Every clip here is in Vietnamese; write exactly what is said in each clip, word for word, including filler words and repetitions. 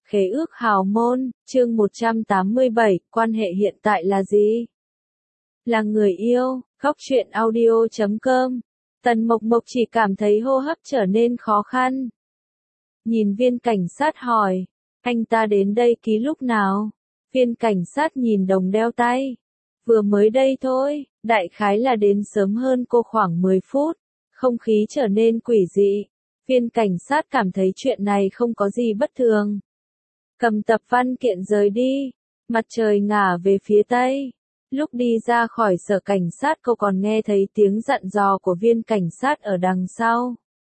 Khế ước hào môn, chương một trăm tám mươi bảy, quan hệ hiện tại là gì? Là người yêu, khóc chuyện audio chấm com. Tần Mộc Mộc chỉ cảm thấy hô hấp trở nên khó khăn. Nhìn viên cảnh sát hỏi, anh ta đến đây ký lúc nào? Viên cảnh sát nhìn đồng đeo tay. Vừa mới đây thôi, đại khái là đến sớm hơn cô khoảng mười phút. Không khí trở nên quỷ dị. Viên cảnh sát cảm thấy chuyện này không có gì bất thường. Cầm tập văn kiện rời đi. Mặt trời ngả về phía tây. Lúc đi ra khỏi sở cảnh sát cô còn nghe thấy tiếng dặn dò của viên cảnh sát ở đằng sau.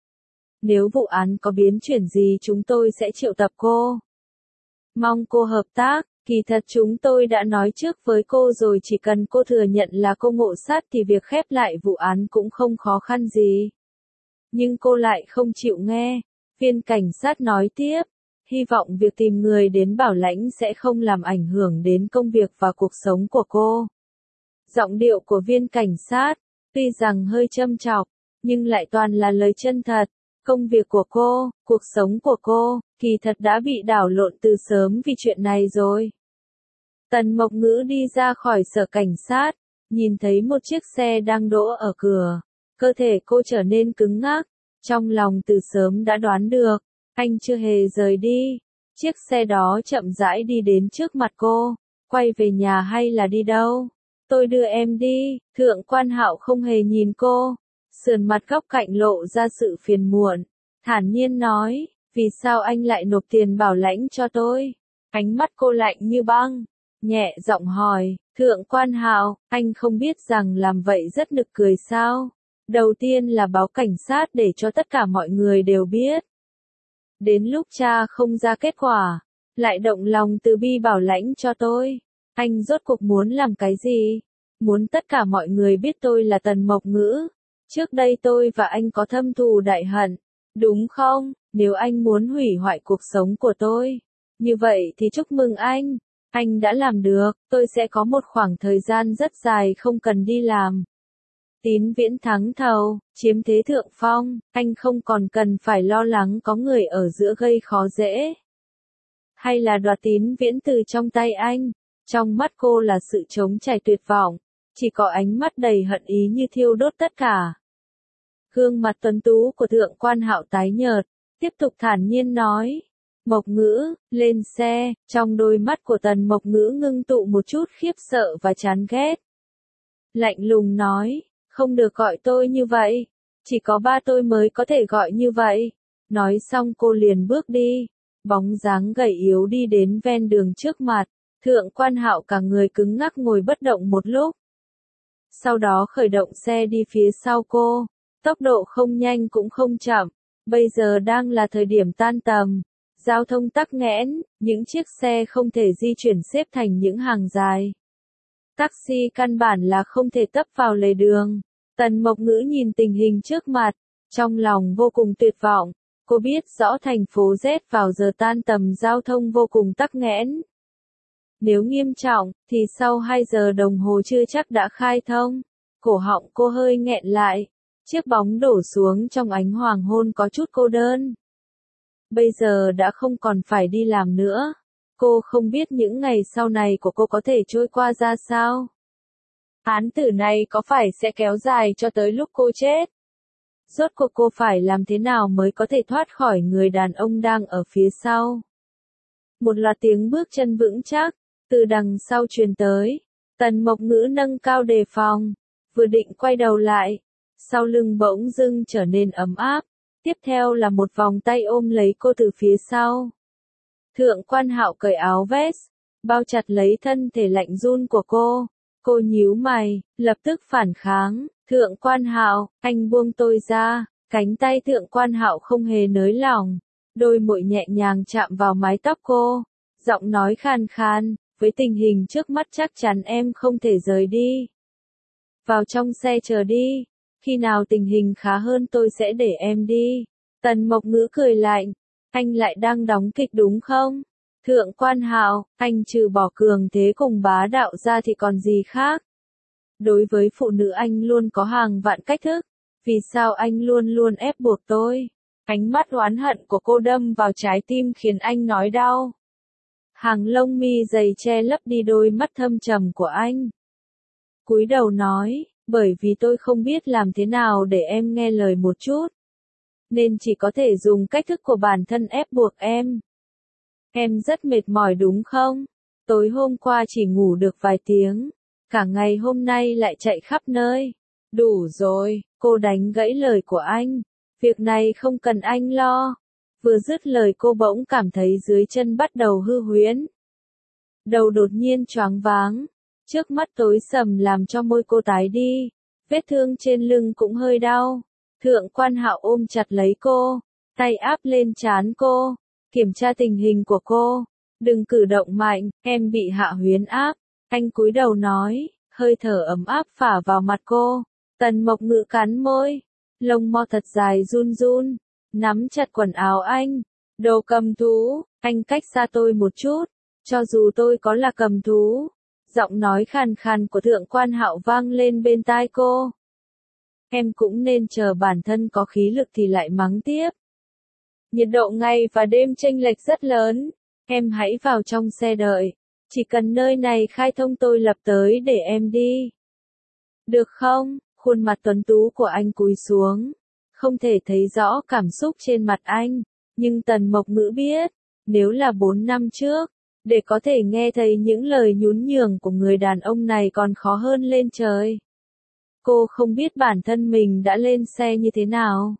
Nếu vụ án có biến chuyển gì chúng tôi sẽ triệu tập cô. Mong cô hợp tác, kỳ thật chúng tôi đã nói trước với cô rồi, chỉ cần cô thừa nhận là cô ngộ sát thì việc khép lại vụ án cũng không khó khăn gì. Nhưng cô lại không chịu nghe. Viên cảnh sát nói tiếp, hy vọng việc tìm người đến bảo lãnh sẽ không làm ảnh hưởng đến công việc và cuộc sống của cô. Giọng điệu của viên cảnh sát, tuy rằng hơi châm chọc, nhưng lại toàn là lời chân thật. Công việc của cô, cuộc sống của cô, kỳ thật đã bị đảo lộn từ sớm vì chuyện này rồi. Tần Mộc Ngữ đi ra khỏi sở cảnh sát, nhìn thấy một chiếc xe đang đỗ ở cửa. Cơ thể cô trở nên cứng ngắc, trong lòng từ sớm đã đoán được, anh chưa hề rời đi. Chiếc xe đó chậm rãi đi đến trước mặt cô, quay về nhà hay là đi đâu? Tôi đưa em đi. Thượng Quan Hạo không hề nhìn cô, sườn mặt góc cạnh lộ ra sự phiền muộn, thản nhiên nói, vì sao anh lại nộp tiền bảo lãnh cho tôi? Ánh mắt cô lạnh như băng, nhẹ giọng hỏi, Thượng Quan Hạo, anh không biết rằng làm vậy rất nực cười sao? Đầu tiên là báo cảnh sát để cho tất cả mọi người đều biết. Đến lúc cha không ra kết quả, lại động lòng từ bi bảo lãnh cho tôi. Anh rốt cuộc muốn làm cái gì? Muốn tất cả mọi người biết tôi là Tần Mộc Ngữ. Trước đây tôi và anh có thâm thù đại hận, đúng không? Nếu anh muốn hủy hoại cuộc sống của tôi, như vậy thì chúc mừng anh. Anh đã làm được, tôi sẽ có một khoảng thời gian rất dài không cần đi làm. Tín Viễn thắng thầu, chiếm thế thượng phong, anh không còn cần phải lo lắng có người ở giữa gây khó dễ. Hay là đoạt Tín Viễn từ trong tay anh. Trong mắt cô là sự trống trải tuyệt vọng, chỉ có ánh mắt đầy hận ý như thiêu đốt tất cả. Gương mặt tuấn tú của Thượng Quan Hạo tái nhợt, tiếp tục thản nhiên nói, Mộc Ngữ, lên xe. Trong đôi mắt của Tần Mộc Ngữ ngưng tụ một chút khiếp sợ và chán ghét. Lạnh lùng nói, không được gọi tôi như vậy, chỉ có ba tôi mới có thể gọi như vậy. Nói xong cô liền bước đi, bóng dáng gầy yếu đi đến ven đường trước mặt. Thượng Quan Hạo cả người cứng ngắc ngồi bất động một lúc. Sau đó khởi động xe đi phía sau cô, tốc độ không nhanh cũng không chậm, bây giờ đang là thời điểm tan tầm, giao thông tắc nghẽn, những chiếc xe không thể di chuyển xếp thành những hàng dài. Taxi căn bản là không thể tấp vào lề đường. Tần Mộc Ngữ nhìn tình hình trước mặt, trong lòng vô cùng tuyệt vọng, cô biết rõ thành phố Z vào giờ tan tầm giao thông vô cùng tắc nghẽn. Nếu nghiêm trọng, thì sau hai giờ đồng hồ chưa chắc đã khai thông. Cổ họng cô hơi nghẹn lại. Chiếc bóng đổ xuống trong ánh hoàng hôn có chút cô đơn. Bây giờ đã không còn phải đi làm nữa. Cô không biết những ngày sau này của cô có thể trôi qua ra sao. Án tử này có phải sẽ kéo dài cho tới lúc cô chết? Rốt cuộc cô phải làm thế nào mới có thể thoát khỏi người đàn ông đang ở phía sau? Một loạt tiếng bước chân vững chắc từ đằng sau truyền tới. Tần Mộc Ngữ nâng cao đề phòng, vừa định quay đầu lại, sau lưng bỗng dưng trở nên ấm áp, tiếp theo là một vòng tay ôm lấy cô từ phía sau. Thượng Quan Hạo cởi áo vest, bao chặt lấy thân thể lạnh run của cô. Cô nhíu mày, lập tức phản kháng, Thượng Quan Hạo, anh buông tôi ra. Cánh tay Thượng Quan Hạo không hề nới lỏng, đôi môi nhẹ nhàng chạm vào mái tóc cô, giọng nói khàn khàn, với tình hình trước mắt chắc chắn em không thể rời đi. Vào trong xe chờ đi, khi nào tình hình khá hơn tôi sẽ để em đi. Tần Mộc Ngữ cười lạnh, anh lại đang đóng kịch đúng không? Thượng Quan Hạo, anh trừ bỏ cường thế cùng bá đạo ra thì còn gì khác? Đối với phụ nữ anh luôn có hàng vạn cách thức, vì sao anh luôn luôn ép buộc tôi? Ánh mắt oán hận của cô đâm vào trái tim khiến anh nói đau. Hàng lông mi dày che lấp đi đôi mắt thâm trầm của anh. Cúi đầu nói, bởi vì tôi không biết làm thế nào để em nghe lời một chút. Nên chỉ có thể dùng cách thức của bản thân ép buộc em. Em rất mệt mỏi đúng không? Tối hôm qua chỉ ngủ được vài tiếng. Cả ngày hôm nay lại chạy khắp nơi. Đủ rồi, cô đánh gãy lời của anh. Việc này không cần anh lo. Vừa dứt lời cô bỗng cảm thấy dưới chân bắt đầu hư huyễn. Đầu đột nhiên choáng váng. Trước mắt tối sầm làm cho môi cô tái đi. Vết thương trên lưng cũng hơi đau. Thượng Quan Hạo ôm chặt lấy cô. Tay áp lên trán cô. Kiểm tra tình hình của cô. Đừng cử động mạnh, em bị hạ huyễn áp. Anh cúi đầu nói, hơi thở ấm áp phả vào mặt cô. Tần Mộc Ngữ cắn môi. Lông mo thật dài run run. Nắm chặt quần áo anh. Đồ cầm thú, anh cách xa tôi một chút. Cho dù tôi có là cầm thú. Giọng nói khàn khàn của Thượng Quan Hạo vang lên bên tai cô. Em cũng nên chờ bản thân có khí lực thì lại mắng tiếp. Nhiệt độ ngày và đêm chênh lệch rất lớn. Em hãy vào trong xe đợi. Chỉ cần nơi này khai thông tôi lập tới để em đi. Được không? Khuôn mặt tuấn tú của anh cúi xuống. Không thể thấy rõ cảm xúc trên mặt anh. Nhưng Tần Mộc Ngữ biết. Nếu là bốn năm trước. Để có thể nghe thấy những lời nhún nhường của người đàn ông này còn khó hơn lên trời. Cô không biết bản thân mình đã lên xe như thế nào.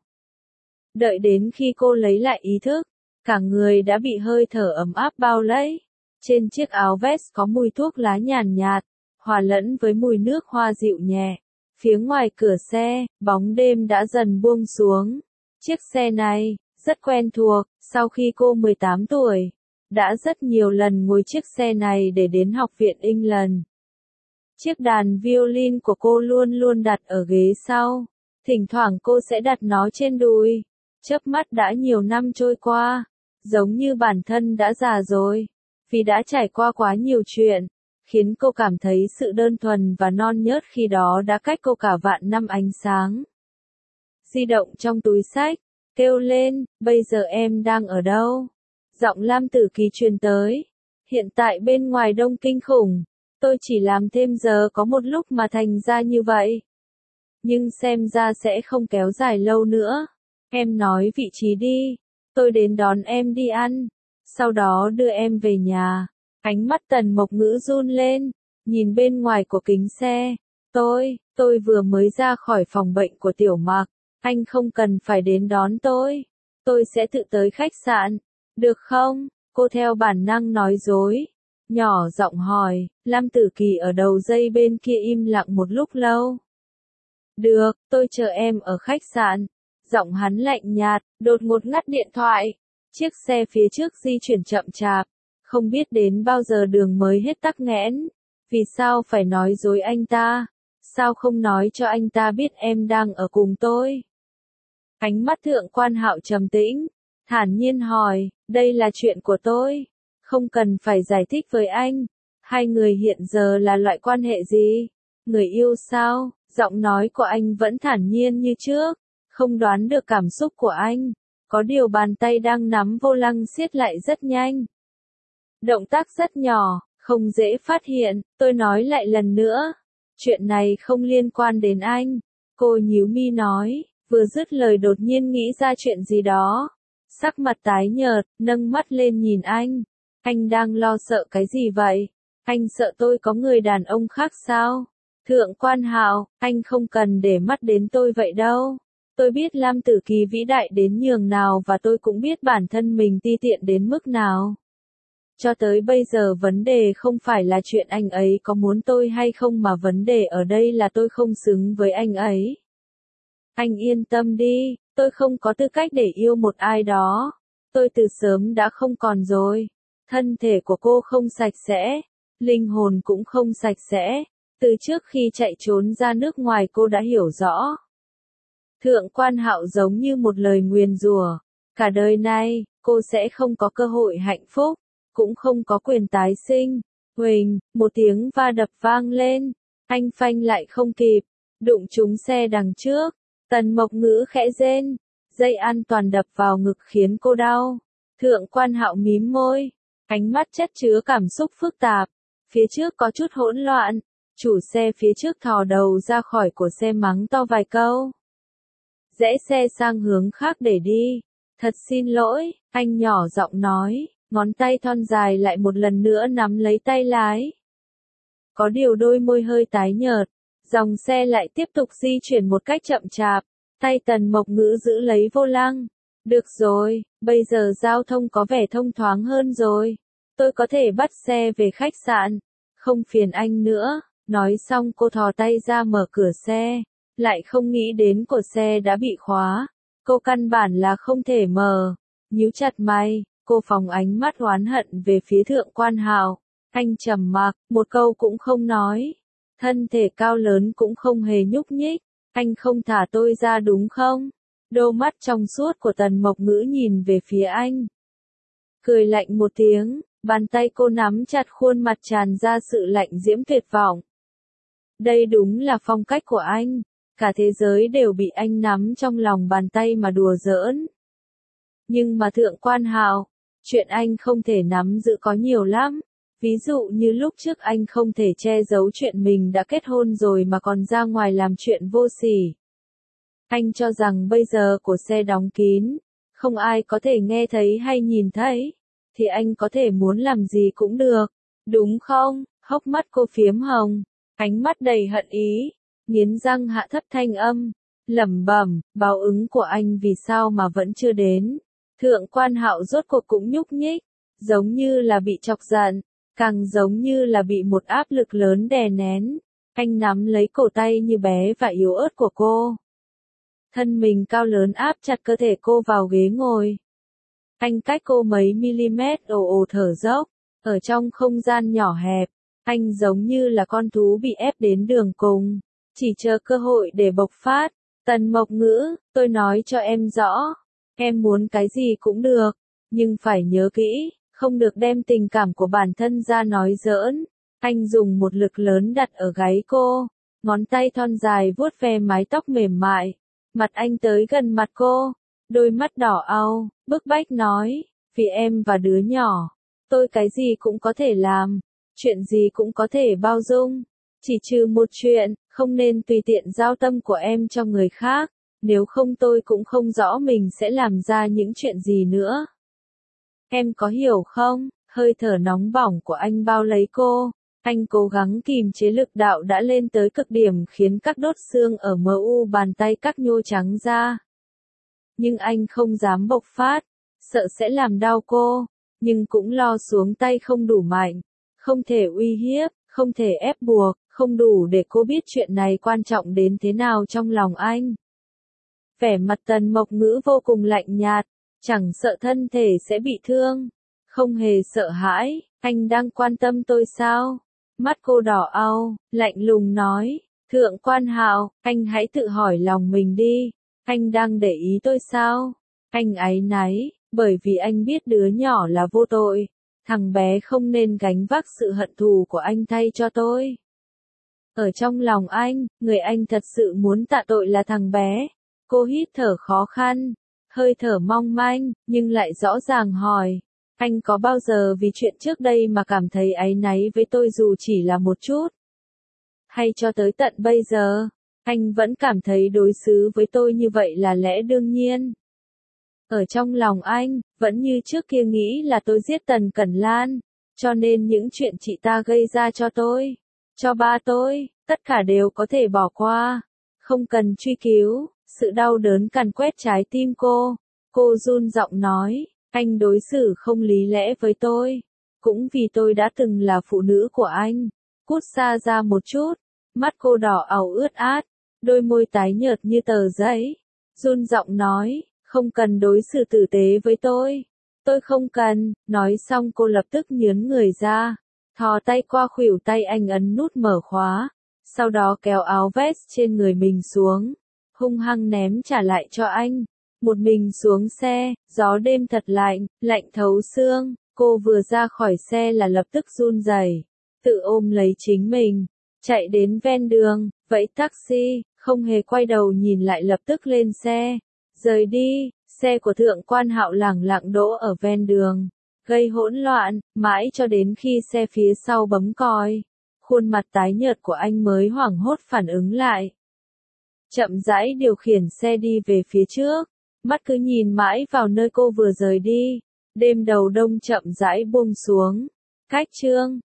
Đợi đến khi cô lấy lại ý thức. Cả người đã bị hơi thở ấm áp bao lấy. Trên chiếc áo vest có mùi thuốc lá nhàn nhạt, hòa lẫn với mùi nước hoa dịu nhẹ. Phía ngoài cửa xe, bóng đêm đã dần buông xuống. Chiếc xe này, rất quen thuộc, sau khi cô mười tám tuổi, đã rất nhiều lần ngồi chiếc xe này để đến học viện England. Chiếc đàn violin của cô luôn luôn đặt ở ghế sau. Thỉnh thoảng cô sẽ đặt nó trên đùi. Chớp mắt đã nhiều năm trôi qua. Giống như bản thân đã già rồi. Vì đã trải qua quá nhiều chuyện. Khiến cô cảm thấy sự đơn thuần và non nhớt khi đó đã cách cô cả vạn năm ánh sáng. Di động trong túi xách. Kêu lên, bây giờ em đang ở đâu? Giọng Lam Tử Kỳ truyền tới. Hiện tại bên ngoài đông kinh khủng. Tôi chỉ làm thêm giờ có một lúc mà thành ra như vậy. Nhưng xem ra sẽ không kéo dài lâu nữa. Em nói vị trí đi. Tôi đến đón em đi ăn. Sau đó đưa em về nhà. Ánh mắt Tần Mộc Ngữ run lên. Nhìn bên ngoài của kính xe. Tôi, tôi vừa mới ra khỏi phòng bệnh của Tiểu Mạc. Anh không cần phải đến đón tôi. Tôi sẽ tự tới khách sạn. Được không? Cô theo bản năng nói dối. Nhỏ giọng hỏi, Lam Tử Kỳ ở đầu dây bên kia im lặng một lúc lâu. Được, tôi chờ em ở khách sạn. Giọng hắn lạnh nhạt, đột ngột ngắt điện thoại. Chiếc xe phía trước di chuyển chậm chạp. Không biết đến bao giờ đường mới hết tắc nghẽn. Vì sao phải nói dối anh ta? Sao không nói cho anh ta biết em đang ở cùng tôi? Ánh mắt Thượng Quan Hạo trầm tĩnh. Thản nhiên hỏi, đây là chuyện của tôi. Không cần phải giải thích với anh. Hai người hiện giờ là loại quan hệ gì? Người yêu sao? Giọng nói của anh vẫn thản nhiên như trước. Không đoán được cảm xúc của anh. Có điều bàn tay đang nắm vô lăng siết lại rất nhanh. Động tác rất nhỏ, không dễ phát hiện. Tôi nói lại lần nữa. Chuyện này không liên quan đến anh. Cô nhíu mi nói. Vừa dứt lời đột nhiên nghĩ ra chuyện gì đó. Sắc mặt tái nhợt, nâng mắt lên nhìn anh. Anh đang lo sợ cái gì vậy? Anh sợ tôi có người đàn ông khác sao? Thượng Quan Hạo, anh không cần để mắt đến tôi vậy đâu. Tôi biết Lam Tử Kỳ vĩ đại đến nhường nào và tôi cũng biết bản thân mình ti tiện đến mức nào. Cho tới bây giờ vấn đề không phải là chuyện anh ấy có muốn tôi hay không mà vấn đề ở đây là tôi không xứng với anh ấy. Anh yên tâm đi, tôi không có tư cách để yêu một ai đó. Tôi từ sớm đã không còn rồi. Thân thể của cô không sạch sẽ, linh hồn cũng không sạch sẽ. Từ trước khi chạy trốn ra nước ngoài cô đã hiểu rõ. Thượng Quan Hạo giống như một lời nguyền rủa. Cả đời này, cô sẽ không có cơ hội hạnh phúc, cũng không có quyền tái sinh. Huỳnh, một tiếng va đập vang lên. Anh phanh lại không kịp, đụng trúng xe đằng trước. Tần Mộc Ngữ khẽ rên. Dây an toàn đập vào ngực khiến cô đau. Thượng Quan Hạo mím môi. Ánh mắt chất chứa cảm xúc phức tạp. Phía trước có chút hỗn loạn. Chủ xe phía trước thò đầu ra khỏi của xe mắng to vài câu. Rẽ xe sang hướng khác để đi. Thật xin lỗi, anh nhỏ giọng nói, ngón tay thon dài lại một lần nữa nắm lấy tay lái. Có điều đôi môi hơi tái nhợt, dòng xe lại tiếp tục di chuyển một cách chậm chạp, tay Tần Mộc Ngữ giữ lấy vô lăng. Được rồi, bây giờ giao thông có vẻ thông thoáng hơn rồi. Tôi có thể bắt xe về khách sạn, không phiền anh nữa. Nói xong cô thò tay ra mở cửa xe, lại không nghĩ đến cổ xe đã bị khóa. Cô căn bản là không thể mở. Nhíu chặt mày, cô phóng ánh mắt oán hận về phía Thượng Quan Hạo. Anh trầm mặc, một câu cũng không nói. Thân thể cao lớn cũng không hề nhúc nhích. Anh không thả tôi ra đúng không? Đôi mắt trong suốt của Tần Mộc Ngữ nhìn về phía anh. Cười lạnh một tiếng, bàn tay cô nắm chặt khuôn mặt tràn ra sự lạnh diễm tuyệt vọng. Đây đúng là phong cách của anh. Cả thế giới đều bị anh nắm trong lòng bàn tay mà đùa giỡn. Nhưng mà Thượng Quan Hạo, chuyện anh không thể nắm giữ có nhiều lắm. Ví dụ như lúc trước anh không thể che giấu chuyện mình đã kết hôn rồi mà còn ra ngoài làm chuyện vô sỉ. Anh cho rằng bây giờ cổ xe đóng kín, không ai có thể nghe thấy hay nhìn thấy, thì anh có thể muốn làm gì cũng được, đúng không? Hốc mắt cô phiếm hồng, ánh mắt đầy hận ý, nghiến răng hạ thấp thanh âm, lẩm bẩm, báo ứng của anh vì sao mà vẫn chưa đến. Thượng Quan Hạo rốt cuộc cũng nhúc nhích, giống như là bị chọc giận, càng giống như là bị một áp lực lớn đè nén. Anh nắm lấy cổ tay như bé và yếu ớt của cô. Thân mình cao lớn áp chặt cơ thể cô vào ghế ngồi. Anh cách cô mấy mm ồ ồ thở dốc, ở trong không gian nhỏ hẹp, anh giống như là con thú bị ép đến đường cùng, chỉ chờ cơ hội để bộc phát. Tần Mộc Ngữ, tôi nói cho em rõ, em muốn cái gì cũng được, nhưng phải nhớ kỹ, không được đem tình cảm của bản thân ra nói giỡn. Anh dùng một lực lớn đặt ở gáy cô, ngón tay thon dài vuốt ve mái tóc mềm mại, mặt anh tới gần mặt cô, đôi mắt đỏ au, bức bách nói, vì em và đứa nhỏ, tôi cái gì cũng có thể làm, chuyện gì cũng có thể bao dung, chỉ trừ một chuyện, không nên tùy tiện giao tâm của em cho người khác, nếu không tôi cũng không rõ mình sẽ làm ra những chuyện gì nữa. Em có hiểu không? Hơi thở nóng bỏng của anh bao lấy cô. Anh cố gắng kìm chế lực đạo đã lên tới cực điểm khiến các đốt xương ở mờ u bàn tay cắt nhô trắng ra. Nhưng anh không dám bộc phát, sợ sẽ làm đau cô, nhưng cũng lo xuống tay không đủ mạnh, không thể uy hiếp, không thể ép buộc, không đủ để cô biết chuyện này quan trọng đến thế nào trong lòng anh. Vẻ mặt Tần Mộc Ngữ vô cùng lạnh nhạt, chẳng sợ thân thể sẽ bị thương, không hề sợ hãi, anh đang quan tâm tôi sao? Mắt cô đỏ au, lạnh lùng nói, Thượng Quan Hạo, anh hãy tự hỏi lòng mình đi, anh đang để ý tôi sao? Anh áy náy, bởi vì anh biết đứa nhỏ là vô tội, thằng bé không nên gánh vác sự hận thù của anh thay cho tôi. Ở trong lòng anh, người anh thật sự muốn tạ tội là thằng bé. Cô hít thở khó khăn, hơi thở mong manh, nhưng lại rõ ràng hỏi, anh có bao giờ vì chuyện trước đây mà cảm thấy áy náy với tôi dù chỉ là một chút? Hay cho tới tận bây giờ, anh vẫn cảm thấy đối xử với tôi như vậy là lẽ đương nhiên? Ở trong lòng anh, vẫn như trước kia nghĩ là tôi giết Tần Cẩn Lan, cho nên những chuyện chị ta gây ra cho tôi, cho ba tôi, tất cả đều có thể bỏ qua, không cần truy cứu. Sự đau đớn càn quét trái tim cô, cô run giọng nói, anh đối xử không lý lẽ với tôi, cũng vì tôi đã từng là phụ nữ của anh. Cút xa ra một chút, mắt cô đỏ ảo ướt át, đôi môi tái nhợt như tờ giấy, run giọng nói, không cần đối xử tử tế với tôi, tôi không cần. Nói xong cô lập tức nhướn người ra, thò tay qua khuỷu tay anh ấn nút mở khóa, sau đó kéo áo vest trên người mình xuống, hung hăng ném trả lại cho anh. Một mình xuống xe, gió đêm thật lạnh, lạnh thấu xương, cô vừa ra khỏi xe là lập tức run rẩy, tự ôm lấy chính mình, chạy đến ven đường, vẫy taxi, không hề quay đầu nhìn lại lập tức lên xe, rời đi. Xe của Thượng Quan Hạo lẳng lặng đỗ ở ven đường, gây hỗn loạn, mãi cho đến khi xe phía sau bấm còi. Khuôn mặt tái nhợt của anh mới hoảng hốt phản ứng lại. Chậm rãi điều khiển xe đi về phía trước, mắt cứ nhìn mãi vào nơi cô vừa rời đi. Đêm đầu đông chậm rãi buông xuống. Cách chương